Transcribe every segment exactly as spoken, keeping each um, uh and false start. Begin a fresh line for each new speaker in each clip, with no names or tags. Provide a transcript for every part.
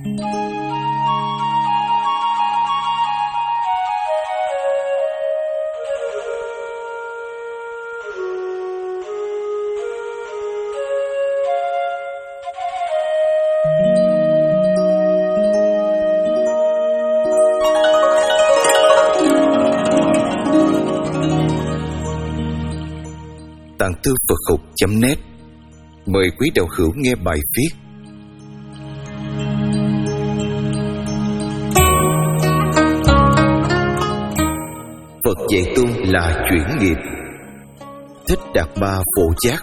Tạng Thư Phật Học chấm net mời quý đạo hữu nghe bài viết Phật dạy tu là chuyển nghiệp. Thích Đạt Ma Phổ Giác.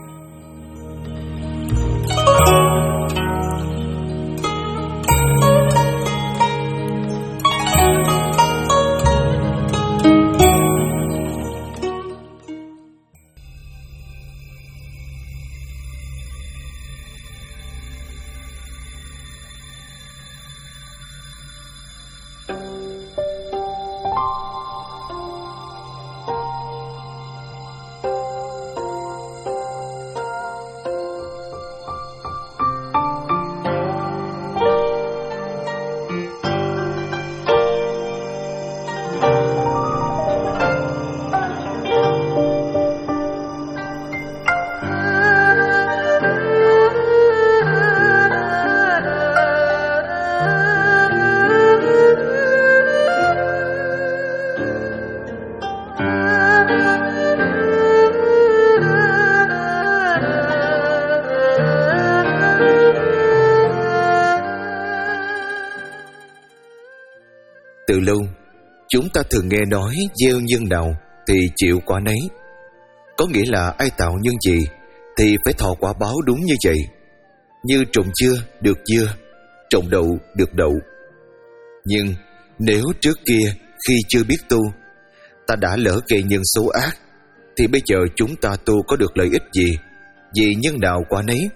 Từ lâu, chúng ta thường nghe nói gieo nhân nào thì chịu quả nấy. Có nghĩa là ai tạo nhân gì thì phải thọ quả báo đúng như vậy. Như trồng dưa được dưa, trồng đậu được đậu. Nhưng nếu trước kia khi chưa biết tu, ta đã lỡ gây nhân xấu ác, thì bây giờ chúng ta tu có được lợi ích gì? Vì nhân nào quả nấy.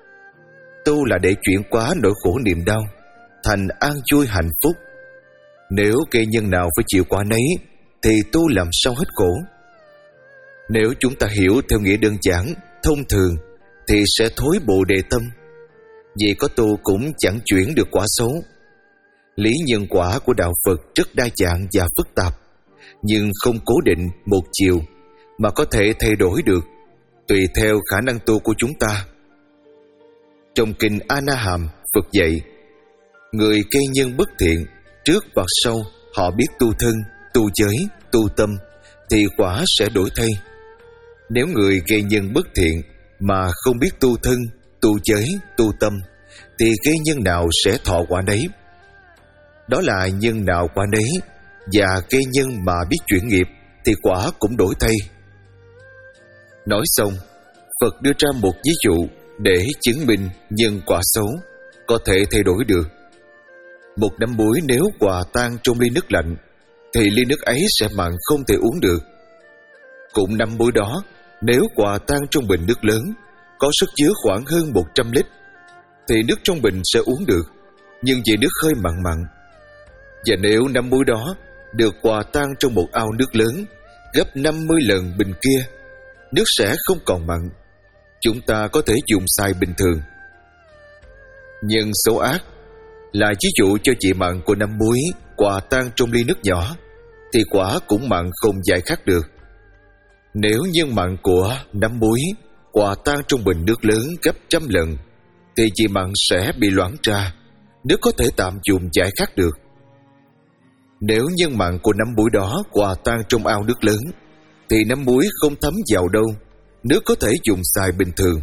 Tu là để chuyển hóa nỗi khổ niềm đau thành an vui hạnh phúc. Nếu gây nhân nào phải chịu quả nấy, thì tu làm sao hết khổ? Nếu chúng ta hiểu theo nghĩa đơn giản, thông thường, thì sẽ thối bồ đề tâm. Vì có tu cũng chẳng chuyển được quả xấu. Lý nhân quả của đạo Phật rất đa dạng và phức tạp, nhưng không cố định một chiều, mà có thể thay đổi được, tùy theo khả năng tu của chúng ta. Trong kinh A Na Hàm, Phật dạy, người gây nhân bất thiện, trước và sau họ biết tu thân, tu giới, tu tâm, thì quả sẽ đổi thay. Nếu người gây nhân bất thiện mà không biết tu thân, tu giới, tu tâm, thì gây nhân nào sẽ thọ quả nấy. Đó là nhân nào quả nấy, và gây nhân mà biết chuyển nghiệp thì quả cũng đổi thay. Nói xong, Phật đưa ra một ví dụ để chứng minh nhân quả xấu có thể thay đổi được. Một nắm muối nếu hòa tan trong ly nước lạnh, thì ly nước ấy sẽ mặn không thể uống được. Cũng nắm muối đó, nếu hòa tan trong bình nước lớn, có sức chứa khoảng hơn một trăm lít, thì nước trong bình sẽ uống được, nhưng vì nước hơi mặn mặn. Và nếu nắm muối đó được hòa tan trong một ao nước lớn, gấp năm mươi lần bình kia, nước sẽ không còn mặn. Chúng ta có thể dùng xài bình thường. Nhân xấu ác là ví dụ cho vị mặn của nắm muối hòa tan trong ly nước nhỏ, thì quả cũng mặn không giải khát được. Nếu nhân mặn của nắm muối hòa tan trong bình nước lớn gấp trăm lần, thì vị mặn sẽ bị loãng ra, nước có thể tạm dùng giải khát được. Nếu nhân mặn của nắm muối đó hòa tan trong ao nước lớn, thì nắm muối không thấm vào đâu, nước có thể dùng xài bình thường.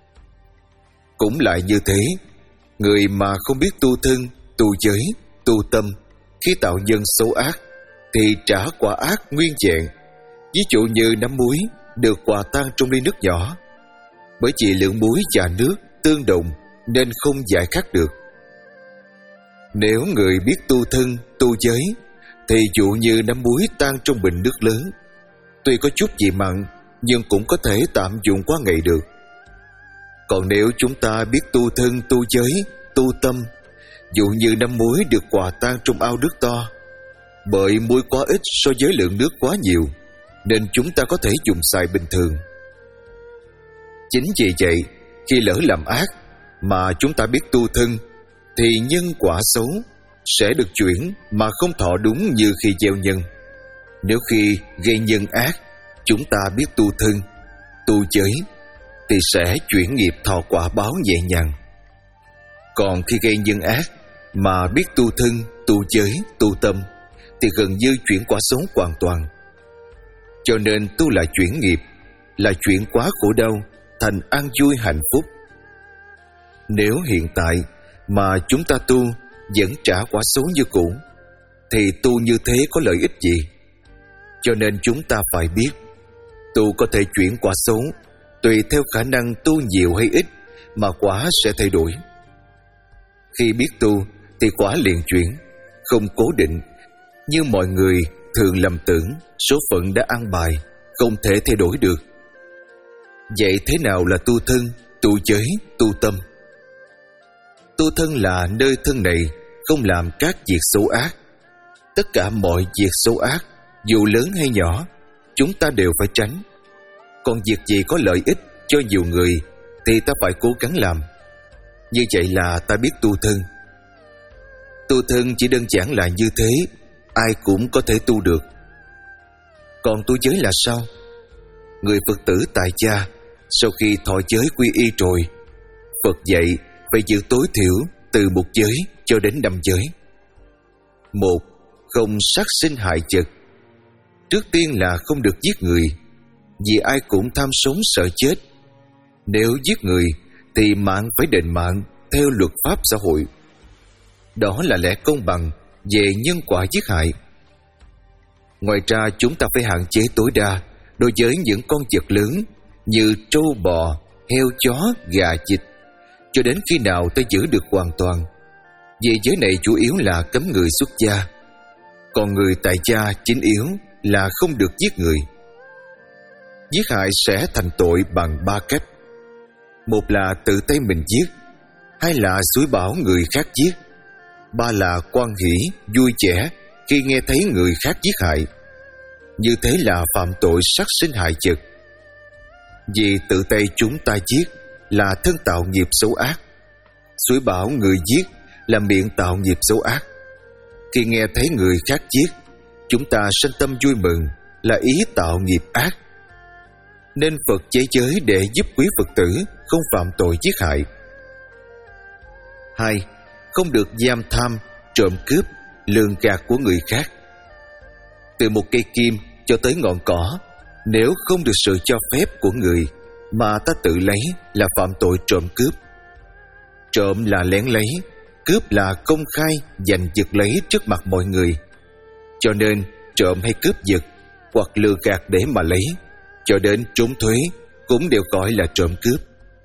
Cũng lại như thế, người mà không biết tu thân, tu giới, tu tâm, khi tạo nhân xấu ác, thì trả quả ác nguyên vẹn. Ví dụ như nắm muối được hòa tan trong ly nước nhỏ, bởi vì lượng muối và nước tương đồng nên không giải khát được. Nếu người biết tu thân, tu giới, thì dụ như nắm muối tan trong bình nước lớn, tuy có chút vị mặn, nhưng cũng có thể tạm dụng qua ngày được. Còn nếu chúng ta biết tu thân, tu giới, tu tâm, dụ như nắm muối được hòa tan trong ao nước to, bởi muối quá ít so với lượng nước quá nhiều, nên chúng ta có thể dùng xài bình thường. Chính vì vậy, khi lỡ làm ác mà chúng ta biết tu thân, thì nhân quả xấu sẽ được chuyển mà không thọ đúng như khi gieo nhân. Nếu khi gây nhân ác chúng ta biết tu thân, tu giới thì sẽ chuyển nghiệp thọ quả báo nhẹ nhàng. Còn khi gây nhân ác mà biết tu thân, tu giới, tu tâm thì gần như chuyển quả xấu hoàn toàn. Cho nên tu là chuyển nghiệp, là chuyển quá khổ đau thành an vui hạnh phúc. Nếu hiện tại mà chúng ta tu vẫn trả quả xấu như cũ thì tu như thế có lợi ích gì? Cho nên chúng ta phải biết tu có thể chuyển quả xấu tùy theo khả năng tu nhiều hay ít mà quả sẽ thay đổi. Khi biết tu thì quả liền chuyển, không cố định như mọi người thường lầm tưởng số phận đã an bài, không thể thay đổi được. Vậy thế nào là tu thân, tu giới, tu tâm? Tu thân là nơi thân này không làm các việc xấu ác. Tất cả mọi việc xấu ác, dù lớn hay nhỏ, chúng ta đều phải tránh. Còn việc gì có lợi ích cho nhiều người thì ta phải cố gắng làm. Như vậy là ta biết tu thân. Tu thân chỉ đơn giản là như thế, ai cũng có thể tu được. Còn tu giới là sao? Người Phật tử tại gia sau khi thọ giới quy y rồi, Phật dạy phải giữ tối thiểu từ một giới cho đến năm giới. Một, không sát sinh hại vật. Trước tiên là không được giết người, vì ai cũng tham sống sợ chết. Nếu giết người thì mạng phải đền mạng theo luật pháp xã hội. Đó là lẽ công bằng về nhân quả giết hại. Ngoài ra chúng ta phải hạn chế tối đa đối với những con vật lớn như trâu bò, heo chó, gà vịt, cho đến khi nào ta giữ được hoàn toàn. Vì giới này chủ yếu là cấm người xuất gia, còn người tại gia chính yếu là không được giết người. Giết hại sẽ thành tội bằng ba cách. Một là tự tay mình giết, hai là xúi bảo người khác giết, ba là hoan hỉ, vui vẻ khi nghe thấy người khác giết hại. Như thế là phạm tội sát sinh hại vật. Vì tự tay chúng ta giết là thân tạo nghiệp xấu ác, xúi bảo người giết là miệng tạo nghiệp xấu ác. Khi nghe thấy người khác giết, chúng ta sanh tâm vui mừng là ý tạo nghiệp ác. Nên Phật chế giới để giúp quý Phật tử không phạm tội giết hại. Hai, không được giam tham, trộm cướp, lường gạt của người khác. Từ một cây kim cho tới ngọn cỏ, nếu không được sự cho phép của người mà ta tự lấy là phạm tội trộm cướp. Trộm là lén lấy, cướp là công khai giành giật lấy trước mặt mọi người. Cho nên trộm hay cướp giật hoặc lừa gạt để mà lấy, cho đến trốn thuế cũng đều gọi là trộm cướp.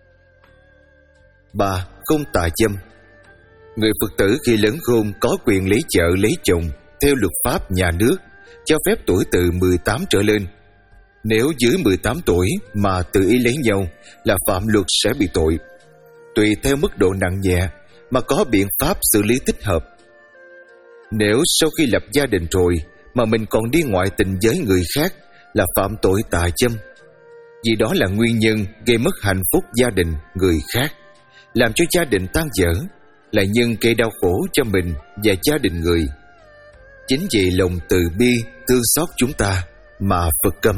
Ba, không tà dâm. Người Phật tử khi lớn khôn có quyền lấy vợ lấy chồng theo luật pháp nhà nước, cho phép tuổi từ mười tám trở lên. Nếu dưới mười tám tuổi mà tự ý lấy nhau là phạm luật sẽ bị tội. Tùy theo mức độ nặng nhẹ mà có biện pháp xử lý thích hợp. Nếu sau khi lập gia đình rồi mà mình còn đi ngoại tình với người khác là phạm tội tà dâm. Vì đó là nguyên nhân gây mất hạnh phúc gia đình người khác, làm cho gia đình tan vỡ, là nhân gây đau khổ cho mình và gia đình người. Chính vì lòng từ bi thương xót chúng ta mà Phật cấm.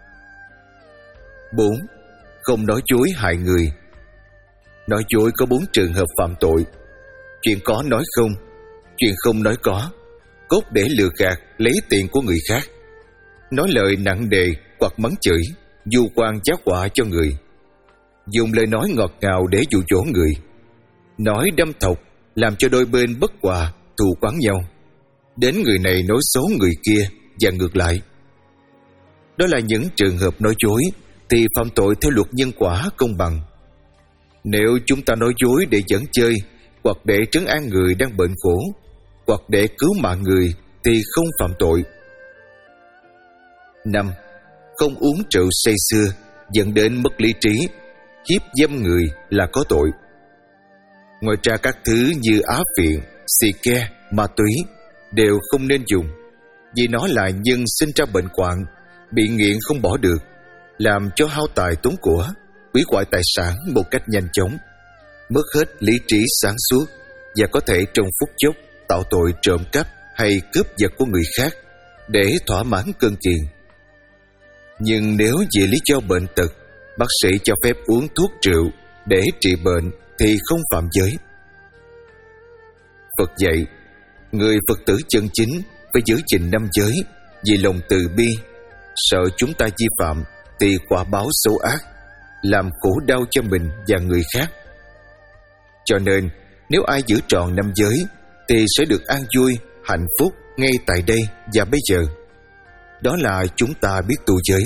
Bốn, không nói dối hại người. Nói dối có bốn trường hợp phạm tội: chuyện có nói không, chuyện không nói có, cốt để lừa gạt lấy tiền của người khác, nói lời nặng nề hoặc mắng chửi, vu oan giá họa cho người, dùng lời nói ngọt ngào để dụ dỗ người, nói đâm thọc làm cho đôi bên bất hòa, thù oán nhau, đến người này nói xấu người kia và ngược lại. Đó là những trường hợp nói dối thì phạm tội theo luật nhân quả công bằng. Nếu chúng ta nói dối để dẫn chơi, hoặc để trấn an người đang bệnh khổ, hoặc để cứu mạng người thì không phạm tội. Năm, không uống rượu say sưa dẫn đến mất lý trí, hiếp dâm người là có tội. Ngoài ra các thứ như á phiện, xì ke, ma túy đều không nên dùng, vì nó là nhân sinh ra bệnh hoạn, bị nghiện không bỏ được, làm cho hao tài tốn của, hủy hoại tài sản một cách nhanh chóng, mất hết lý trí sáng suốt, và có thể trong phút chốc tạo tội trộm cắp hay cướp giật của người khác để thỏa mãn cơn kiền. Nhưng nếu vì lý do bệnh tật, bác sĩ cho phép uống thuốc rượu để trị bệnh thì không phạm giới. Phật dạy, người Phật tử chân chính phải giữ gìn năm giới vì lòng từ bi, sợ chúng ta vi phạm thì quả báo xấu ác, làm khổ đau cho mình và người khác. Cho nên, nếu ai giữ trọn năm giới thì sẽ được an vui, hạnh phúc ngay tại đây và bây giờ. Đó là chúng ta biết tu giới.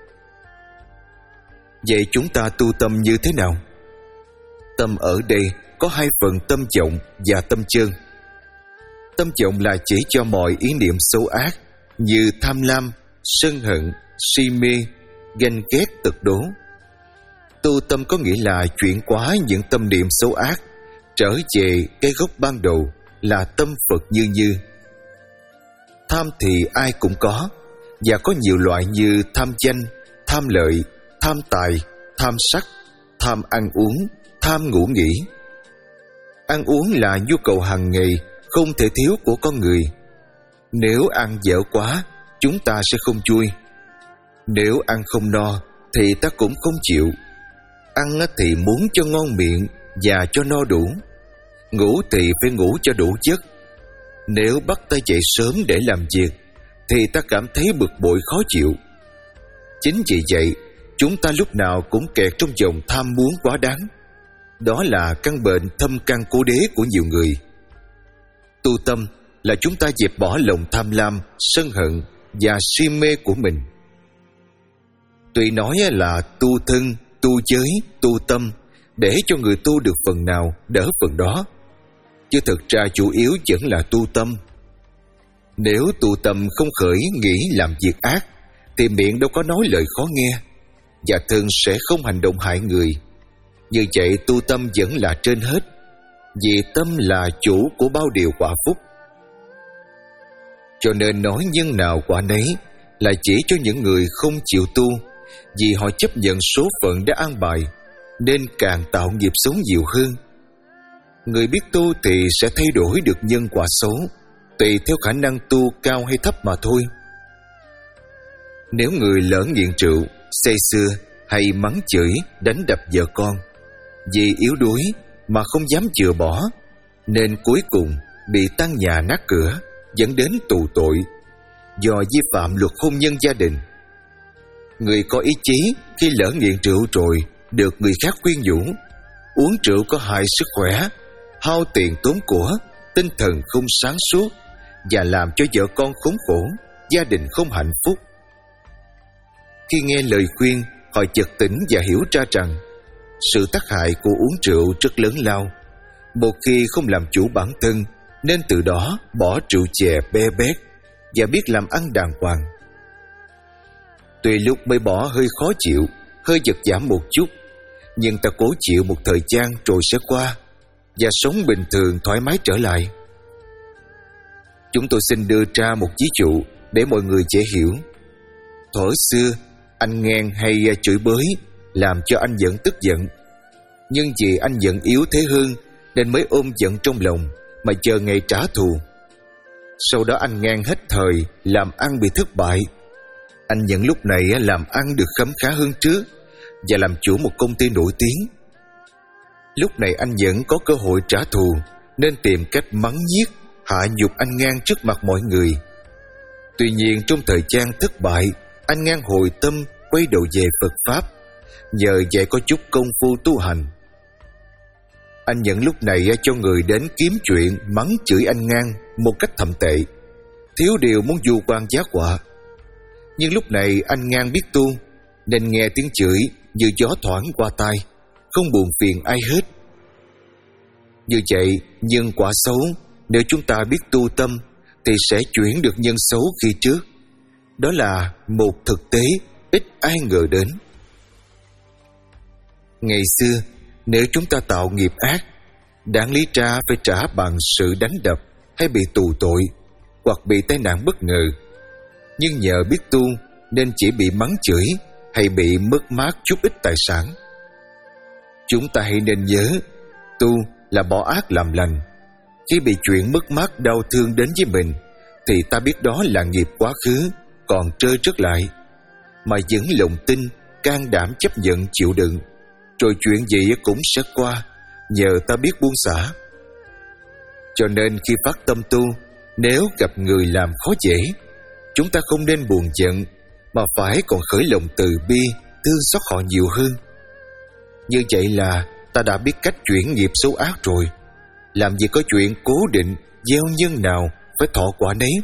Vậy chúng ta tu tâm như thế nào? Tâm ở đây có hai phần tâm vọng và tâm chân. Tâm vọng là chỉ cho mọi ý niệm xấu ác như tham lam, sân hận, si mê, ganh ghét tật đố. Tu tâm có nghĩa là chuyển hóa những tâm niệm xấu ác trở về cái gốc ban đầu là tâm Phật như như. Tham thì ai cũng có, và có nhiều loại như tham danh, tham lợi, tham tài, tham sắc, tham ăn uống, tham ngủ nghỉ. Ăn uống là nhu cầu hàng ngày không thể thiếu của con người. Nếu ăn dở quá, chúng ta sẽ không vui. Nếu ăn không no thì ta cũng không chịu. Ăn thì muốn cho ngon miệng và cho no đủ. Ngủ thì phải ngủ cho đủ giấc. Nếu bắt ta dậy sớm để làm việc thì ta cảm thấy bực bội khó chịu. Chính vì vậy, chúng ta lúc nào cũng kẹt trong vòng tham muốn quá đáng. Đó là căn bệnh thâm căn cố đế của nhiều người. Tu tâm là chúng ta dẹp bỏ lòng tham lam, sân hận và si mê của mình. Tuy nói là tu thân, tu giới, tu tâm để cho người tu được phần nào đỡ phần đó, chứ thực ra chủ yếu vẫn là tu tâm. Nếu tu tâm không khởi nghĩ làm việc ác thì miệng đâu có nói lời khó nghe, và thân sẽ không hành động hại người. Như vậy tu tâm vẫn là trên hết, vì tâm là chủ của bao điều quả phúc. Cho nên nói nhân nào quả nấy là chỉ cho những người không chịu tu, vì họ chấp nhận số phận đã an bài nên càng tạo nghiệp xấu nhiều hơn. Người biết tu thì sẽ thay đổi được nhân quả xấu tùy theo khả năng tu cao hay thấp mà thôi. Nếu người lỡ nghiện rượu, say sưa hay mắng chửi, đánh đập vợ con, vì yếu đuối mà không dám chừa bỏ, nên cuối cùng bị tan nhà nát cửa, dẫn đến tù tội do vi phạm luật hôn nhân gia đình. Người có ý chí khi lỡ nghiện rượu rồi được người khác khuyên nhủ, uống rượu có hại sức khỏe, hao tiền tốn của, tinh thần không sáng suốt và làm cho vợ con khốn khổ, gia đình không hạnh phúc. Khi nghe lời khuyên, họ chợt tỉnh và hiểu ra rằng sự tác hại của uống rượu rất lớn lao. Một khi không làm chủ bản thân, nên từ đó bỏ rượu chè be bét và biết làm ăn đàng hoàng. Tuy lúc mới bỏ hơi khó chịu, hơi giật giảm một chút, nhưng ta cố chịu một thời gian rồi sẽ qua và sống bình thường thoải mái trở lại. Chúng tôi xin đưa ra một ví dụ để mọi người dễ hiểu. Thuở xưa, anh ngang hay chửi bới làm cho anh giận tức giận, nhưng vì anh giận yếu thế hơn nên mới ôm giận trong lòng mà chờ ngày trả thù. Sau đó anh ngang hết thời, làm ăn bị thất bại. Anh nhận lúc này làm ăn được khấm khá hơn trước và làm chủ một công ty nổi tiếng. Lúc này anh vẫn có cơ hội trả thù nên tìm cách mắng nhiếc, hạ nhục anh ngang trước mặt mọi người. Tuy nhiên trong thời gian thất bại, anh ngang hồi tâm quay đầu về Phật Pháp, nhờ vậy có chút công phu tu hành. Anh nhận lúc này cho người đến kiếm chuyện mắng chửi anh ngang một cách thậm tệ, thiếu điều muốn vu quan giá họa. Nhưng lúc này anh ngang biết tu nên nghe tiếng chửi như gió thoảng qua tai, không buồn phiền ai hết. Như vậy, nhân quả xấu nếu chúng ta biết tu tâm thì sẽ chuyển được nhân xấu khi trước. Đó là một thực tế ít ai ngờ đến. Ngày xưa, nếu chúng ta tạo nghiệp ác, đáng lý ra phải trả bằng sự đánh đập hay bị tù tội hoặc bị tai nạn bất ngờ. Nhưng nhờ biết tu nên chỉ bị mắng chửi hay bị mất mát chút ít tài sản. Chúng ta hãy nên nhớ, tu là bỏ ác làm lành, Khi bị chuyện mất mát đau thương đến với mình, thì ta biết đó là nghiệp quá khứ còn trơ trất lại, mà vẫn lòng tin, can đảm chấp nhận chịu đựng, rồi chuyện gì cũng sẽ qua, nhờ ta biết buông xả. Cho nên khi phát tâm tu, nếu gặp người làm khó dễ, chúng ta không nên buồn giận, mà phải còn khởi lòng từ bi, thương xót họ nhiều hơn. Như vậy là ta đã biết cách chuyển nghiệp xấu ác rồi. Làm gì có chuyện cố định gieo nhân nào phải thọ quả nấy.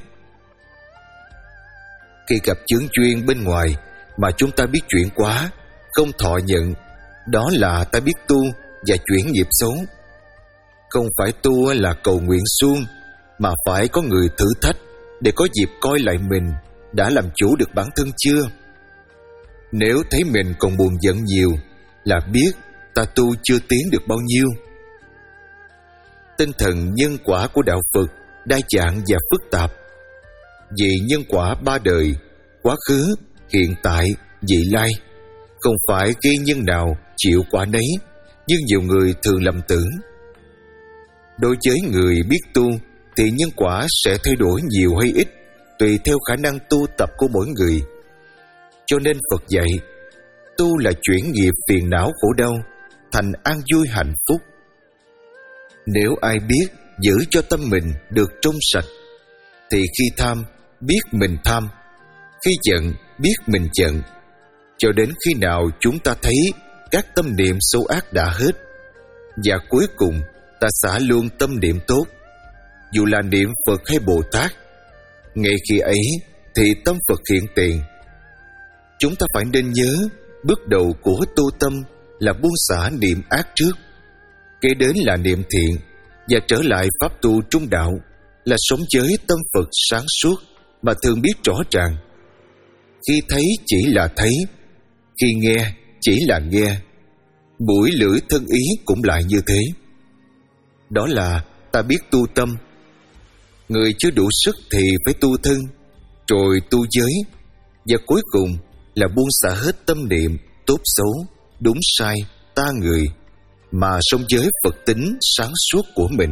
Khi gặp chướng duyên bên ngoài mà chúng ta biết chuyển quá, không thọ nhận, đó là ta biết tu và chuyển nghiệp xấu. Không phải tu là cầu nguyện suông, mà phải có người thử thách để có dịp coi lại mình đã làm chủ được bản thân chưa. Nếu thấy mình còn buồn giận nhiều, là biết ta tu chưa tiến được bao nhiêu. Tinh thần nhân quả của đạo Phật đa dạng và phức tạp. Vì nhân quả ba đời, quá khứ, hiện tại, vị lai, không phải gây nhân nào chịu quả nấy như nhiều người thường lầm tưởng. Đối với người biết tu thì nhân quả sẽ thay đổi nhiều hay ít tùy theo khả năng tu tập của mỗi người. Cho nên Phật dạy, tu là chuyển nghiệp phiền não khổ đau thành an vui hạnh phúc. Nếu ai biết giữ cho tâm mình được trong sạch, thì khi tham biết mình tham, khi giận biết mình giận, cho đến khi nào chúng ta thấy các tâm niệm xấu ác đã hết, và cuối cùng ta xả luôn tâm niệm tốt, dù là niệm Phật hay Bồ Tát. Ngay khi ấy thì tâm Phật hiện tiền. Chúng ta phải nên nhớ, bước đầu của tu tâm là buông xả niệm ác trước, kế đến là niệm thiện, và trở lại pháp tu trung đạo là sống với tâm Phật sáng suốt mà thường biết rõ ràng. Khi thấy chỉ là thấy, khi nghe chỉ là nghe. Mũi lưỡi thân ý cũng lại như thế. Đó là ta biết tu tâm. Người chưa đủ sức thì phải tu thân, rồi tu giới, và cuối cùng là buông xả hết tâm niệm tốt xấu, đúng sai, ta người, mà sống với Phật tính sáng suốt của mình.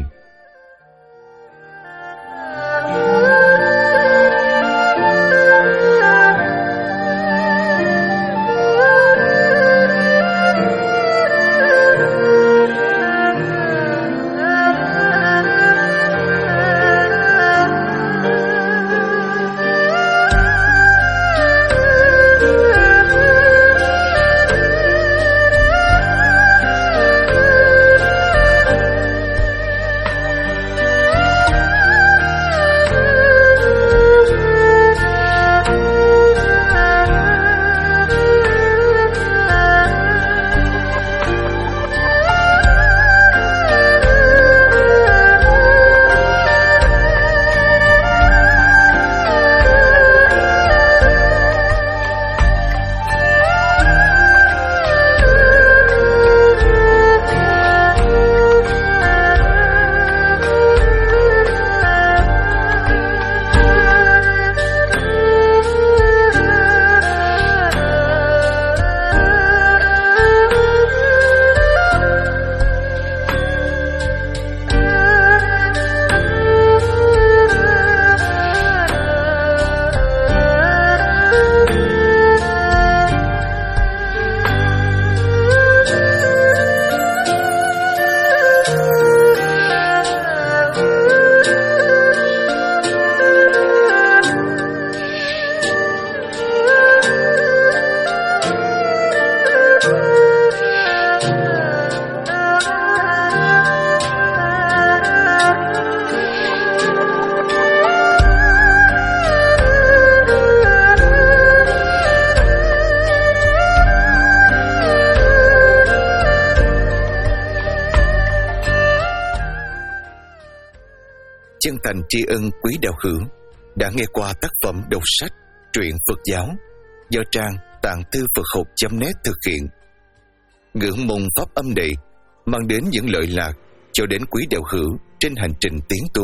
Chân thành tri ân quý đạo hữu đã nghe qua tác phẩm đọc sách truyện Phật giáo do trang tạng thư Phật học chấm net thực hiện. Ngưỡng mong pháp âm này mang đến những lợi lạc cho đến quý đạo hữu trên hành trình tiến tu.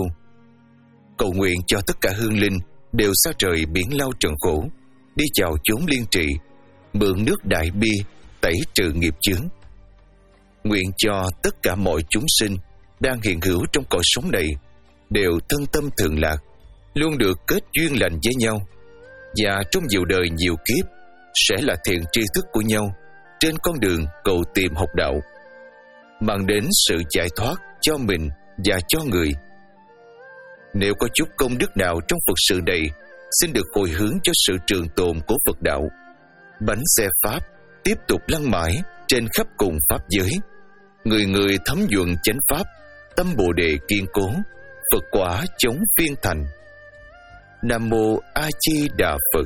Cầu nguyện cho tất cả hương linh đều xa rời biển lao trần khổ, đi vào chốn liên trị, mượn nước đại bi tẩy trừ nghiệp chướng. Nguyện cho tất cả mọi chúng sinh đang hiện hữu trong cõi sống này đều thân tâm thường lạc, luôn được kết duyên lành với nhau, và trong nhiều đời nhiều kiếp sẽ là thiện tri thức của nhau trên con đường cầu tìm học đạo, mang đến sự giải thoát cho mình và cho người. Nếu có chút công đức nào trong Phật sự này, xin được hồi hướng cho sự trường tồn của Phật đạo. Bánh xe Pháp tiếp tục lăn mãi trên khắp cùng Pháp giới. Người người thấm nhuận chánh Pháp, tâm Bồ Đề kiên cố, Phật quả chống phiên thành. Nam Mô A Di Đà Phật.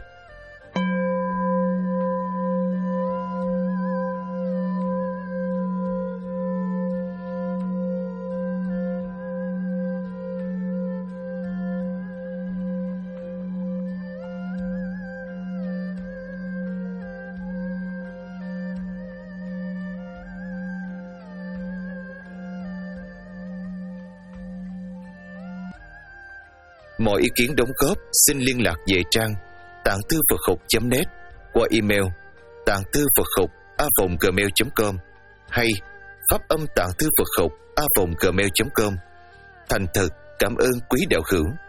Mọi ý kiến đóng góp xin liên lạc về trang tạng thư Phật học chấm net qua email tạng thư Phật học a còng gmail chấm com hay pháp âm tạng thư Phật học a còng gmail chấm com. Thành thật cảm ơn quý đạo hữu.